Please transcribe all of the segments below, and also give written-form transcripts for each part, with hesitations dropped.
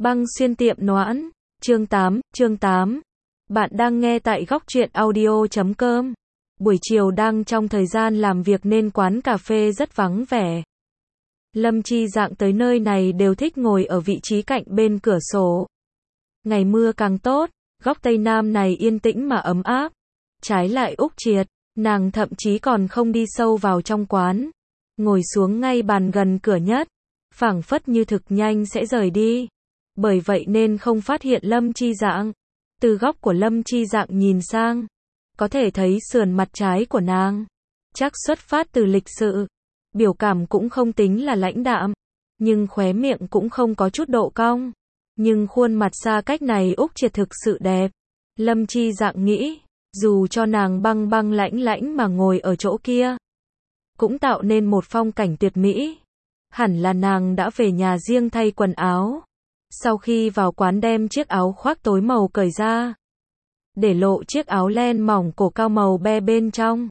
Băng xuyên tiệm Noãn, chương 8. Bạn đang nghe tại góc truyện audio.com. Buổi chiều đang trong thời gian làm việc nên quán cà phê rất vắng vẻ. Lâm Chi Dạng tới nơi này đều thích ngồi ở vị trí cạnh bên cửa sổ. Ngày mưa càng tốt, góc Tây Nam này yên tĩnh mà ấm áp. Trái lại Úc Triệt, nàng thậm chí còn không đi sâu vào trong quán. Ngồi xuống ngay bàn gần cửa nhất, phảng phất như thực nhanh sẽ rời đi. Bởi vậy nên không phát hiện Lâm Chi Dạng. Từ góc của Lâm Chi Dạng nhìn sang, có thể thấy sườn mặt trái của nàng. Chắc xuất phát từ lịch sự. Biểu cảm cũng không tính là lãnh đạm, nhưng khóe miệng cũng không có chút độ cong. Nhưng khuôn mặt xa cách này Úc Triệt thực sự đẹp. Lâm Chi Dạng nghĩ, dù cho nàng băng băng lãnh lãnh mà ngồi ở chỗ kia, cũng tạo nên một phong cảnh tuyệt mỹ. Hẳn là nàng đã về nhà riêng thay quần áo. Sau khi vào quán đem chiếc áo khoác tối màu cởi ra, để lộ chiếc áo len mỏng cổ cao màu be bên trong,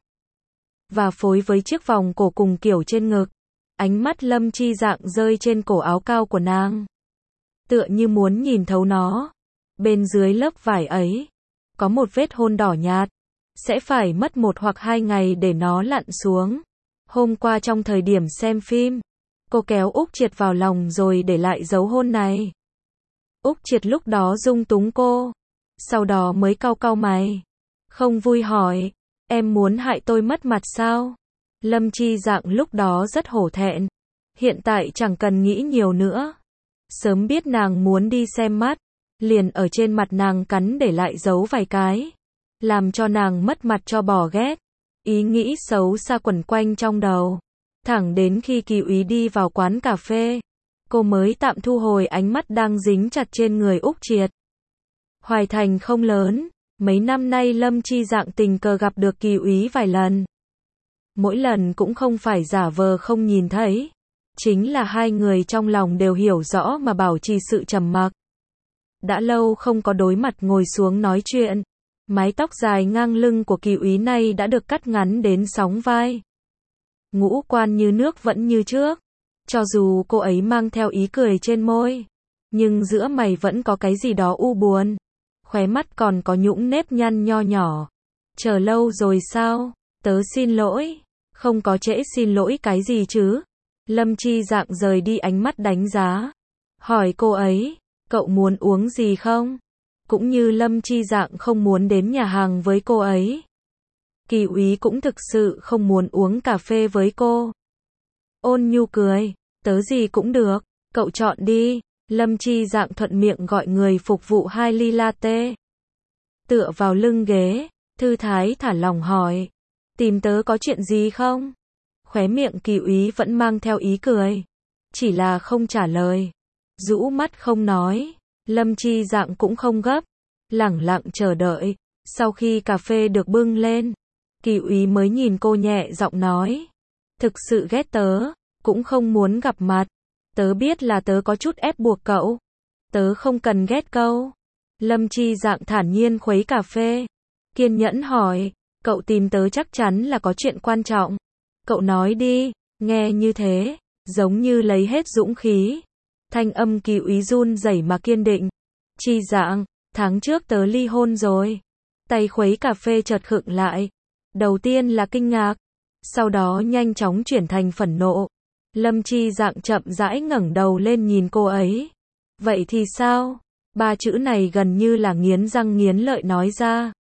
và phối với chiếc vòng cổ cùng kiểu trên ngực. Ánh mắt Lâm Chi Dạng rơi trên cổ áo cao của nàng, tựa như muốn nhìn thấu nó. Bên dưới lớp vải ấy, có một vết hôn đỏ nhạt, sẽ phải mất 1 hoặc 2 ngày để nó lặn xuống. Hôm qua trong thời điểm xem phim, cô kéo Úc Triệt vào lòng rồi để lại dấu hôn này. Úc Triệt lúc đó dung túng cô, sau đó mới cau cau mày, không vui hỏi, em muốn hại tôi mất mặt sao? Lâm Chi Dạng lúc đó rất hổ thẹn, hiện tại chẳng cần nghĩ nhiều nữa. Sớm biết nàng muốn đi xem mắt, liền ở trên mặt nàng cắn để lại dấu vài cái, làm cho nàng mất mặt cho bỏ ghét. Ý nghĩ xấu xa quẩn quanh trong đầu, thẳng đến khi Kỳ Úy đi vào quán cà phê, cô mới tạm thu hồi ánh mắt đang dính chặt trên người Úc Triệt. Hoài Thành không lớn, mấy năm nay Lâm Chi Dạng tình cờ gặp được Kỳ Úy vài lần. Mỗi lần cũng không phải giả vờ không nhìn thấy, chính là hai người trong lòng đều hiểu rõ mà bảo trì sự trầm mặc. Đã lâu không có đối mặt ngồi xuống nói chuyện, mái tóc dài ngang lưng của Kỳ Úy này đã được cắt ngắn đến sóng vai. Ngũ quan như nước vẫn như trước. Cho dù cô ấy mang theo ý cười trên môi, nhưng giữa mày vẫn có cái gì đó u buồn. Khóe mắt còn có nhũng nếp nhăn nho nhỏ. Chờ lâu rồi sao? Tớ xin lỗi. Không có trễ xin lỗi cái gì chứ? Lâm Chi Dạng rời đi ánh mắt đánh giá. Hỏi cô ấy, cậu muốn uống gì không? Cũng như Lâm Chi Dạng không muốn đến nhà hàng với cô ấy. Kỳ Úy cũng thực sự không muốn uống cà phê với cô. Ôn nhu cười, tớ gì cũng được, cậu chọn đi. Lâm Chi Dạng thuận miệng gọi người phục vụ 2 ly latte. Tựa vào lưng ghế, thư thái thả lòng hỏi, tìm tớ có chuyện gì không? Khóe miệng Kỳ Úy vẫn mang theo ý cười, chỉ là không trả lời, rũ mắt không nói. Lâm Chi Dạng cũng không gấp, lẳng lặng chờ đợi. Sau khi cà phê được bưng lên, Kỳ Úy mới nhìn cô nhẹ giọng nói, thực sự ghét tớ, cũng không muốn gặp mặt. Tớ biết là tớ có chút ép buộc cậu. Tớ không cần ghét câu. Lâm Chi Dạng thản nhiên khuấy cà phê, kiên nhẫn hỏi, cậu tìm tớ chắc chắn là có chuyện quan trọng. Cậu nói đi. Nghe như thế, giống như lấy hết dũng khí. Thanh âm Kỳ Úy run rẩy mà kiên định. Chi Dạng, tháng trước tớ ly hôn rồi. Tay khuấy cà phê chợt khựng lại. Đầu tiên là kinh ngạc, sau đó nhanh chóng chuyển thành phẫn nộ. Lâm Chi Dạng chậm rãi ngẩng đầu lên nhìn cô ấy. Vậy thì sao? 3 chữ này gần như là nghiến răng nghiến lợi nói ra.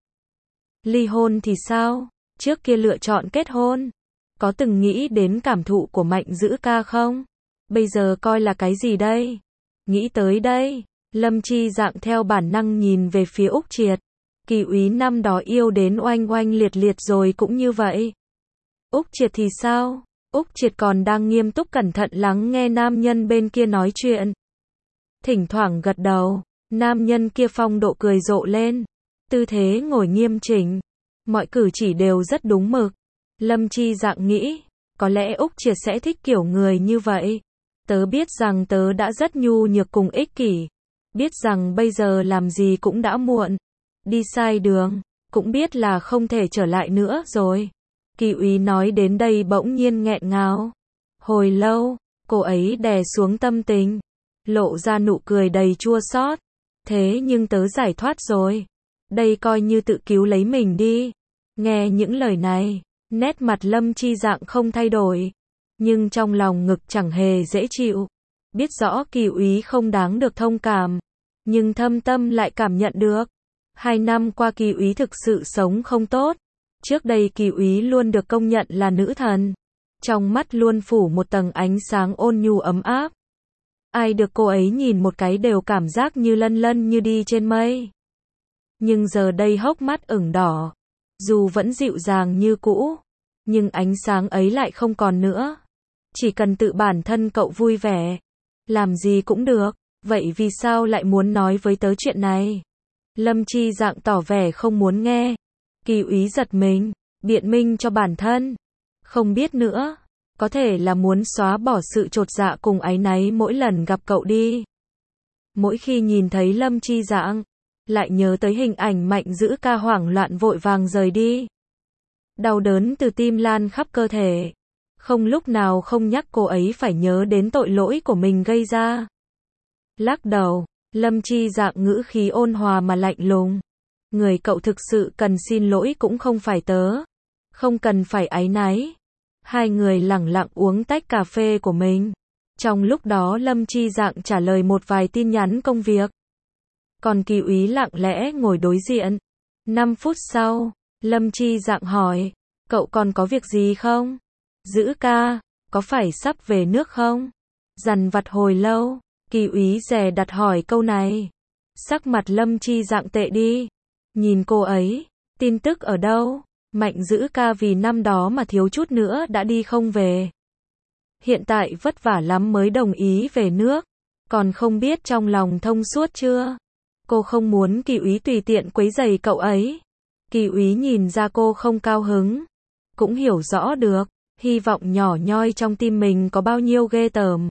Ly hôn thì sao? Trước kia lựa chọn kết hôn. Có từng nghĩ đến cảm thụ của Mạnh Dữ ca không? Bây giờ coi là cái gì đây? Nghĩ tới đây, Lâm Chi Dạng theo bản năng nhìn về phía Úc Triệt. Kỳ Úy năm đó yêu đến oanh oanh liệt liệt rồi cũng như vậy. Úc Triệt thì sao? Úc Triệt còn đang nghiêm túc cẩn thận lắng nghe nam nhân bên kia nói chuyện. Thỉnh thoảng gật đầu, nam nhân kia phong độ cười rộ lên. Tư thế ngồi nghiêm chỉnh, mọi cử chỉ đều rất đúng mực. Lâm Chi Dạng nghĩ, có lẽ Úc Triệt sẽ thích kiểu người như vậy. Tớ biết rằng tớ đã rất nhu nhược cùng ích kỷ. Biết rằng bây giờ làm gì cũng đã muộn. Đi sai đường, cũng biết là không thể trở lại nữa rồi. Kỳ Úy nói đến đây bỗng nhiên nghẹn ngào. Hồi lâu, cô ấy đè xuống tâm tình, lộ ra nụ cười đầy chua xót. Thế nhưng tớ giải thoát rồi. Đây coi như tự cứu lấy mình đi. Nghe những lời này, nét mặt Lâm Chi Dạng không thay đổi. Nhưng trong lòng ngực chẳng hề dễ chịu. Biết rõ Kỳ Úy không đáng được thông cảm. Nhưng thâm tâm lại cảm nhận được. 2 năm qua Kỳ Úy thực sự sống không tốt. Trước đây Kỳ Úy luôn được công nhận là nữ thần. Trong mắt luôn phủ một tầng ánh sáng ôn nhu ấm áp. Ai được cô ấy nhìn một cái đều cảm giác như lân lân như đi trên mây. Nhưng giờ đây hốc mắt ửng đỏ. Dù vẫn dịu dàng như cũ, nhưng ánh sáng ấy lại không còn nữa. Chỉ cần tự bản thân cậu vui vẻ, làm gì cũng được. Vậy vì sao lại muốn nói với tớ chuyện này? Lâm Chi Dạng tỏ vẻ không muốn nghe. Kỳ Úy giật mình, biện minh cho bản thân. Không biết nữa, có thể là muốn xóa bỏ sự chột dạ cùng áy náy mỗi lần gặp cậu đi. Mỗi khi nhìn thấy Lâm Chi Dạng, lại nhớ tới hình ảnh Mạnh Dữ Ca hoảng loạn vội vàng rời đi. Đau đớn từ tim lan khắp cơ thể. Không lúc nào không nhắc cô ấy phải nhớ đến tội lỗi của mình gây ra. Lắc đầu, Lâm Chi Dạng ngữ khí ôn hòa mà lạnh lùng. Người cậu thực sự cần xin lỗi cũng không phải tớ. Không cần phải áy náy. Hai người lẳng lặng uống tách cà phê của mình. Trong lúc đó Lâm Chi Dạng trả lời một vài tin nhắn công việc. Còn Kỳ Úy lặng lẽ ngồi đối diện. 5 phút sau, Lâm Chi Dạng hỏi, cậu còn có việc gì không? Dữ Ca, có phải sắp về nước không? Dằn vặt hồi lâu, Kỳ Úy dè đặt hỏi câu này. Sắc mặt Lâm Chi Dạng tệ đi. Nhìn cô ấy, tin tức ở đâu? Mạnh Dữ Ca vì năm đó mà thiếu chút nữa đã đi không về. Hiện tại vất vả lắm mới đồng ý về nước. Còn không biết trong lòng thông suốt chưa? Cô không muốn Kỳ Úy tùy tiện quấy rầy cậu ấy. Kỳ Úy nhìn ra cô không cao hứng. Cũng hiểu rõ được, hy vọng nhỏ nhoi trong tim mình có bao nhiêu ghê tởm.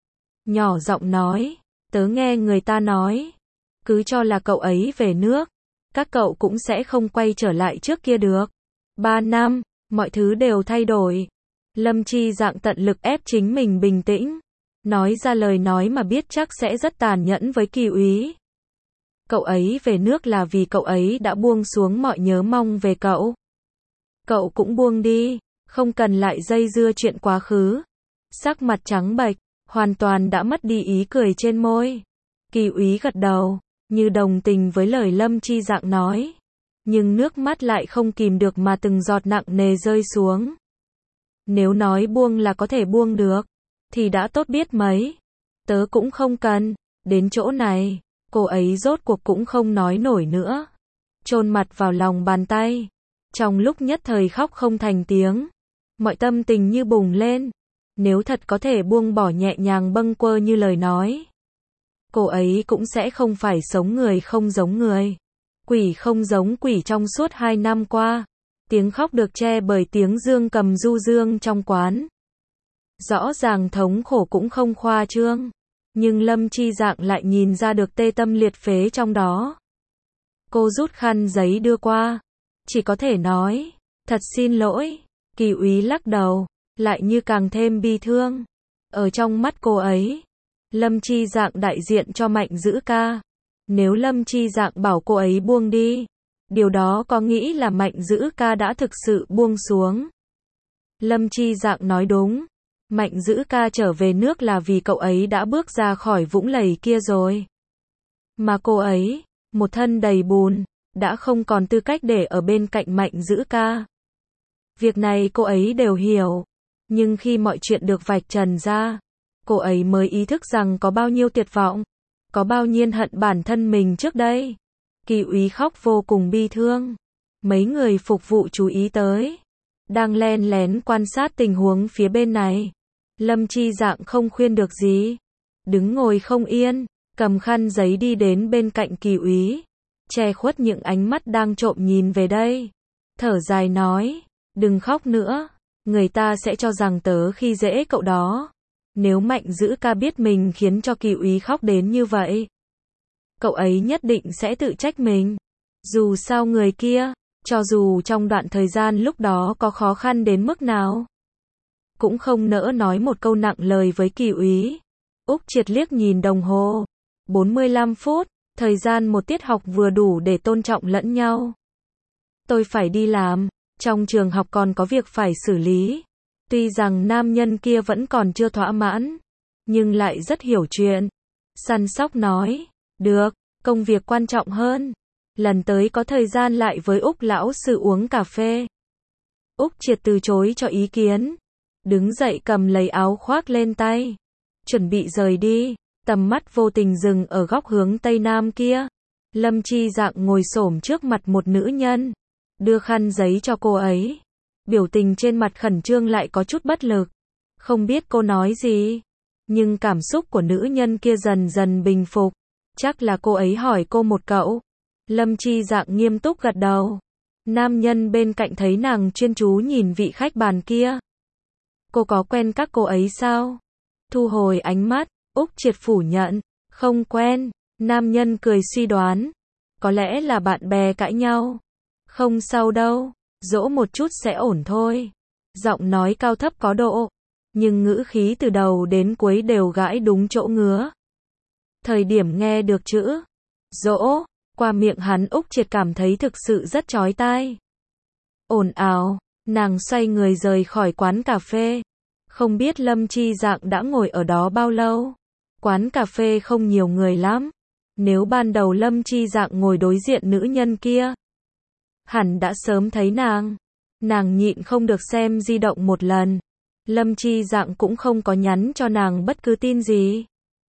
Nhỏ giọng nói, tớ nghe người ta nói. Cứ cho là cậu ấy về nước. Các cậu cũng sẽ không quay trở lại trước kia được. 3 năm, mọi thứ đều thay đổi. Lâm Chi Dạng tận lực ép chính mình bình tĩnh. Nói ra lời nói mà biết chắc sẽ rất tàn nhẫn với Kỳ Úy. Cậu ấy về nước là vì cậu ấy đã buông xuống mọi nhớ mong về cậu. Cậu cũng buông đi, không cần lại dây dưa chuyện quá khứ. Sắc mặt trắng bệch, hoàn toàn đã mất đi ý cười trên môi. Kỳ Úy gật đầu, như đồng tình với lời Lâm Chi Dạng nói. Nhưng nước mắt lại không kìm được mà từng giọt nặng nề rơi xuống. Nếu nói buông là có thể buông được, thì đã tốt biết mấy. Tớ cũng không cần, đến chỗ này, cô ấy rốt cuộc cũng không nói nổi nữa. Chôn mặt vào lòng bàn tay. Trong lúc nhất thời khóc không thành tiếng. Mọi tâm tình như bùng lên. Nếu thật có thể buông bỏ nhẹ nhàng bâng quơ như lời nói, cô ấy cũng sẽ không phải sống người không giống người. Quỷ không giống quỷ trong suốt 2 năm qua. Tiếng khóc được che bởi tiếng dương cầm du dương trong quán. Rõ ràng thống khổ cũng không khoa trương. Nhưng Lâm Chi Dạng lại nhìn ra được tê tâm liệt phế trong đó. Cô rút khăn giấy đưa qua. Chỉ có thể nói, thật xin lỗi. Kỳ Úy lắc đầu, lại như càng thêm bi thương. Ở trong mắt cô ấy, Lâm Chi Dạng đại diện cho Mạnh Dữ Ca. Nếu Lâm Chi Dạng bảo cô ấy buông đi, điều đó có nghĩ là Mạnh Dữ Ca đã thực sự buông xuống. Lâm Chi Dạng nói đúng. Mạnh Dữ Ca trở về nước là vì cậu ấy đã bước ra khỏi vũng lầy kia rồi. Mà cô ấy, một thân đầy bùn, đã không còn tư cách để ở bên cạnh Mạnh Dữ Ca. Việc này cô ấy đều hiểu. Nhưng khi mọi chuyện được vạch trần ra, cô ấy mới ý thức rằng có bao nhiêu tuyệt vọng, có bao nhiêu hận bản thân mình trước đây. Kỳ Úy khóc vô cùng bi thương. Mấy người phục vụ chú ý tới, đang len lén quan sát tình huống phía bên này. Lâm Chi Dạng không khuyên được gì, đứng ngồi không yên, cầm khăn giấy đi đến bên cạnh Kỳ Úy, che khuất những ánh mắt đang trộm nhìn về đây. Thở dài nói, đừng khóc nữa, người ta sẽ cho rằng tớ khi dễ cậu đó. Nếu Mạnh Dữ Ca biết mình khiến cho Kỳ Úy khóc đến như vậy, cậu ấy nhất định sẽ tự trách mình. Dù sao người kia, cho dù trong đoạn thời gian lúc đó có khó khăn đến mức nào, cũng không nỡ nói một câu nặng lời với Kỳ Úy. Úc Triệt liếc nhìn đồng hồ. 45 phút, thời gian một tiết học vừa đủ để tôn trọng lẫn nhau. Tôi phải đi làm, trong trường học còn có việc phải xử lý. Tuy rằng nam nhân kia vẫn còn chưa thỏa mãn, nhưng lại rất hiểu chuyện. Săn sóc nói, được, công việc quan trọng hơn. Lần tới có thời gian lại với Úc lão sư uống cà phê. Úc Triệt từ chối cho ý kiến. Đứng dậy cầm lấy áo khoác lên tay. Chuẩn bị rời đi, tầm mắt vô tình dừng ở góc hướng tây nam kia. Lâm Chi Dạng ngồi xổm trước mặt một nữ nhân. Đưa khăn giấy cho cô ấy. Biểu tình trên mặt khẩn trương lại có chút bất lực. Không biết cô nói gì. Nhưng cảm xúc của nữ nhân kia dần dần bình phục. Chắc là cô ấy hỏi cô một câu. Lâm Chi Dạng nghiêm túc gật đầu. Nam nhân bên cạnh thấy nàng chuyên chú nhìn vị khách bàn kia. Cô có quen các cô ấy sao? Thu hồi ánh mắt, Úc Triệt phủ nhận. Không quen. Nam nhân cười suy đoán. Có lẽ là bạn bè cãi nhau. Không sao đâu. Dỗ một chút sẽ ổn thôi. Giọng nói cao thấp có độ. Nhưng ngữ khí từ đầu đến cuối đều gãi đúng chỗ ngứa. Thời điểm nghe được chữ dỗ qua miệng hắn, Úc Triệt cảm thấy thực sự rất chói tai. Ồn ào, nàng xoay người rời khỏi quán cà phê. Không biết Lâm Chi Dạng đã ngồi ở đó bao lâu. Quán cà phê không nhiều người lắm. Nếu ban đầu Lâm Chi Dạng ngồi đối diện nữ nhân kia, hẳn đã sớm thấy nàng. Nàng nhịn không được xem di động một lần. Lâm Chi Dạng cũng không có nhắn cho nàng bất cứ tin gì.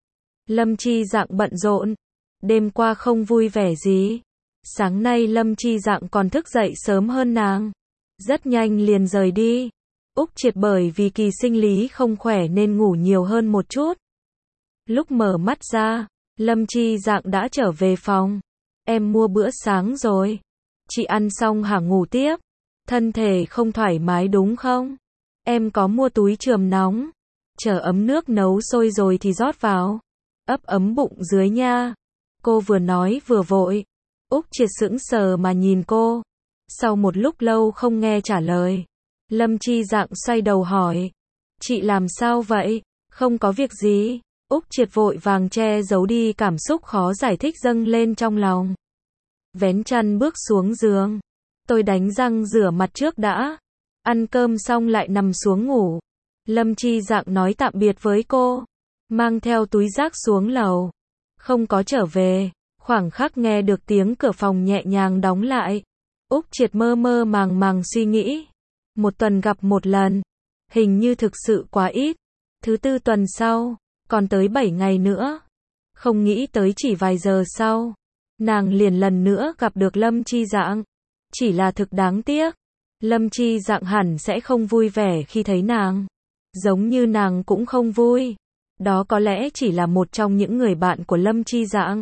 Lâm Chi Dạng bận rộn. Đêm qua không vui vẻ gì. Sáng nay Lâm Chi Dạng còn thức dậy sớm hơn nàng. Rất nhanh liền rời đi. Úc Triệt bởi vì kỳ sinh lý không khỏe nên ngủ nhiều hơn một chút. Lúc mở mắt ra, Lâm Chi Dạng đã trở về phòng. Em mua bữa sáng rồi. Chị ăn xong hả? Ngủ tiếp. Thân thể không thoải mái đúng không? Em có mua túi chườm nóng. Chờ ấm nước nấu sôi rồi thì rót vào. Ấp ấm bụng dưới nha. Cô vừa nói vừa vội. Úc Triệt sững sờ mà nhìn cô. Sau một lúc lâu không nghe trả lời, Lâm Chi Dạng xoay đầu hỏi. Chị làm sao vậy? Không có việc gì. Úc Triệt vội vàng che giấu đi cảm xúc khó giải thích dâng lên trong lòng. Vén chăn bước xuống giường. Tôi đánh răng rửa mặt trước đã. Ăn cơm xong lại nằm xuống ngủ. Lâm Chi Dạng nói tạm biệt với cô. Mang theo túi rác xuống lầu. Không có trở về. Khoảng khắc nghe được tiếng cửa phòng nhẹ nhàng đóng lại. Úc Triệt mơ mơ màng màng suy nghĩ. Một tuần gặp một lần. Hình như thực sự quá ít. Thứ tư tuần sau. Còn tới 7 ngày nữa. Không nghĩ tới chỉ vài giờ sau. Nàng liền lần nữa gặp được Lâm Chi Dạng. Chỉ là thực đáng tiếc. Lâm Chi Dạng hẳn sẽ không vui vẻ khi thấy nàng. Giống như nàng cũng không vui. Đó có lẽ chỉ là một trong những người bạn của Lâm Chi Dạng.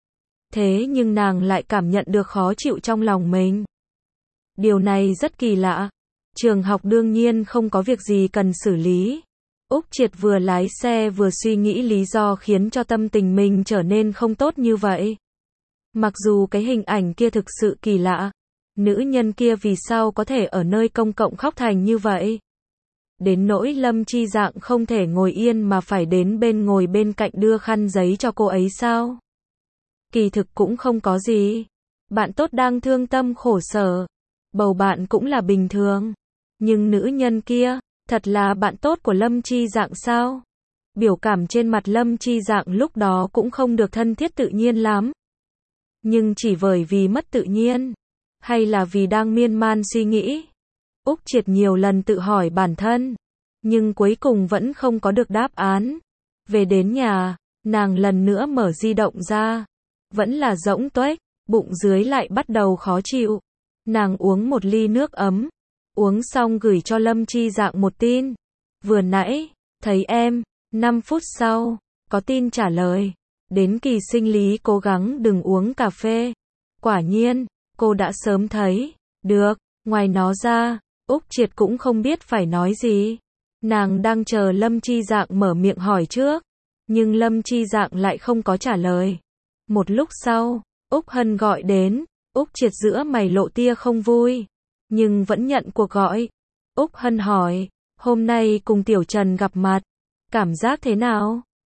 Thế nhưng nàng lại cảm nhận được khó chịu trong lòng mình. Điều này rất kỳ lạ. Trường học đương nhiên không có việc gì cần xử lý. Úc Triệt vừa lái xe vừa suy nghĩ lý do khiến cho tâm tình mình trở nên không tốt như vậy. Mặc dù cái hình ảnh kia thực sự kỳ lạ. Nữ nhân kia vì sao có thể ở nơi công cộng khóc thành như vậy? Đến nỗi Lâm Chi Dạng không thể ngồi yên mà phải đến ngồi bên cạnh đưa khăn giấy cho cô ấy sao? Kỳ thực cũng không có gì. Bạn tốt đang thương tâm khổ sở. Bầu bạn cũng là bình thường. Nhưng nữ nhân kia, thật là bạn tốt của Lâm Chi Dạng sao? Biểu cảm trên mặt Lâm Chi Dạng lúc đó cũng không được thân thiết tự nhiên lắm. Nhưng chỉ bởi vì mất tự nhiên, hay là vì đang miên man suy nghĩ? Úc Triệt nhiều lần tự hỏi bản thân, nhưng cuối cùng vẫn không có được đáp án. Về đến nhà, nàng lần nữa mở di động ra. Vẫn là rỗng tuếch, bụng dưới lại bắt đầu khó chịu. Nàng uống một ly nước ấm. Uống xong gửi cho Lâm Chi Dạng một tin. Vừa nãy, thấy em. 5 phút sau, có tin trả lời. Đến kỳ sinh lý cố gắng đừng uống cà phê. Quả nhiên, cô đã sớm thấy. Được, ngoài nó ra, Úc Triệt cũng không biết phải nói gì. Nàng đang chờ Lâm Chi Dạng mở miệng hỏi trước. Nhưng Lâm Chi Dạng lại không có trả lời. Một lúc sau, Úc Hân gọi đến. Úc Triệt giữa mày lộ tia không vui. Nhưng vẫn nhận cuộc gọi. Úc Hân hỏi. Hôm nay cùng Tiểu Trần gặp mặt. Cảm giác thế nào?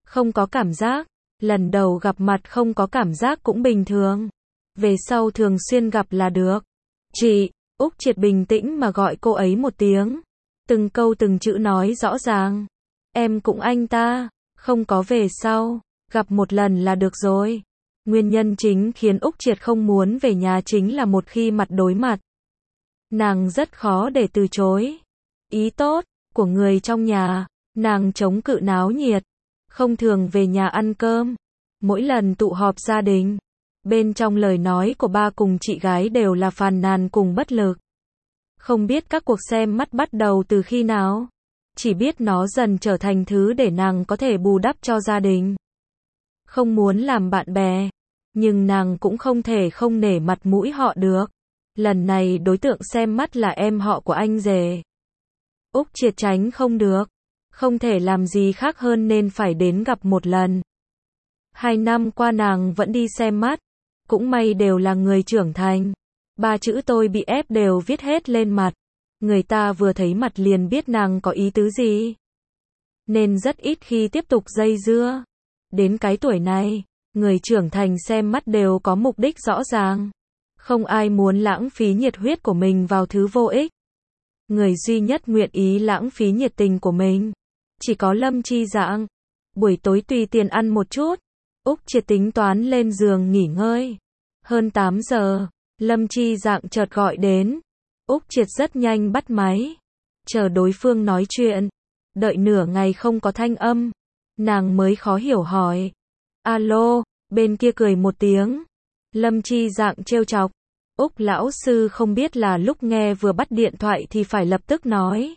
Không có cảm giác. Lần đầu gặp mặt không có cảm giác cũng bình thường. Về sau thường xuyên gặp là được. Chị, Úc Triệt bình tĩnh mà gọi cô ấy một tiếng. Từng câu từng chữ nói rõ ràng. Em cũng anh ta, không có về sau, gặp một lần là được rồi. Nguyên nhân chính khiến Úc Triệt không muốn về nhà chính là một khi mặt đối mặt, nàng rất khó để từ chối. Ý tốt của người trong nhà, nàng chống cự náo nhiệt, không thường về nhà ăn cơm. Mỗi lần tụ họp gia đình, bên trong lời nói của ba cùng chị gái đều là phàn nàn cùng bất lực. Không biết các cuộc xem mắt bắt đầu từ khi nào, chỉ biết nó dần trở thành thứ để nàng có thể bù đắp cho gia đình. Không muốn làm bạn bè, nhưng nàng cũng không thể không nể mặt mũi họ được. Lần này đối tượng xem mắt là em họ của anh rể. Úc Triệt tránh không được, không thể làm gì khác hơn nên phải đến gặp một lần. 2 năm qua nàng vẫn đi xem mắt, cũng may đều là người trưởng thành. 3 chữ tôi bị ép đều viết hết lên mặt. Người ta vừa thấy mặt liền biết nàng có ý tứ gì. Nên rất ít khi tiếp tục dây dưa. Đến cái tuổi này, người trưởng thành xem mắt đều có mục đích rõ ràng. Không ai muốn lãng phí nhiệt huyết của mình vào thứ vô ích. Người duy nhất nguyện ý lãng phí nhiệt tình của mình chỉ có Lâm Chi Dạng. Buổi tối tùy tiền ăn một chút, Úc Triệt tính toán lên giường nghỉ ngơi. Hơn 8 giờ, Lâm Chi Dạng chợt gọi đến. Úc Triệt rất nhanh bắt máy, chờ đối phương nói chuyện. Đợi nửa ngày không có thanh âm, nàng mới khó hiểu hỏi. Alo, bên kia cười một tiếng. Lâm Chi Dạng trêu chọc. Úc lão sư không biết là lúc nghe vừa bắt điện thoại thì phải lập tức nói.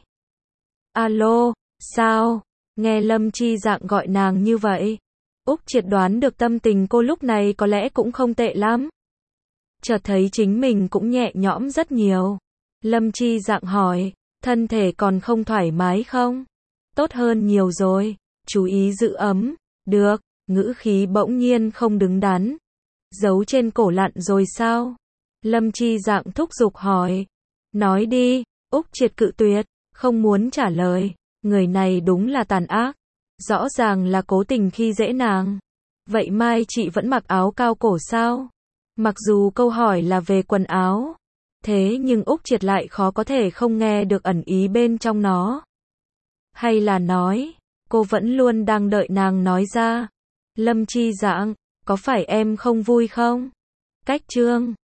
Alo, sao? Nghe Lâm Chi Dạng gọi nàng như vậy, Úc Triệt đoán được tâm tình cô lúc này có lẽ cũng không tệ lắm. Chợt thấy chính mình cũng nhẹ nhõm rất nhiều. Lâm Chi Dạng hỏi, thân thể còn không thoải mái không? Tốt hơn nhiều rồi, chú ý giữ ấm. Được, ngữ khí bỗng nhiên không đứng đắn. Giấu trên cổ lặn rồi sao? Lâm Chi Dạng thúc giục hỏi. Nói đi. Úc Triệt cự tuyệt, không muốn trả lời. Người này đúng là tàn ác. Rõ ràng là cố tình khi dễ nàng. Vậy mai chị vẫn mặc áo cao cổ sao? Mặc dù câu hỏi là về quần áo, thế nhưng Úc Triệt lại khó có thể không nghe được ẩn ý bên trong nó. Hay là nói, cô vẫn luôn đang đợi nàng nói ra. Lâm Chi Dạng, có phải em không vui không? Cách chương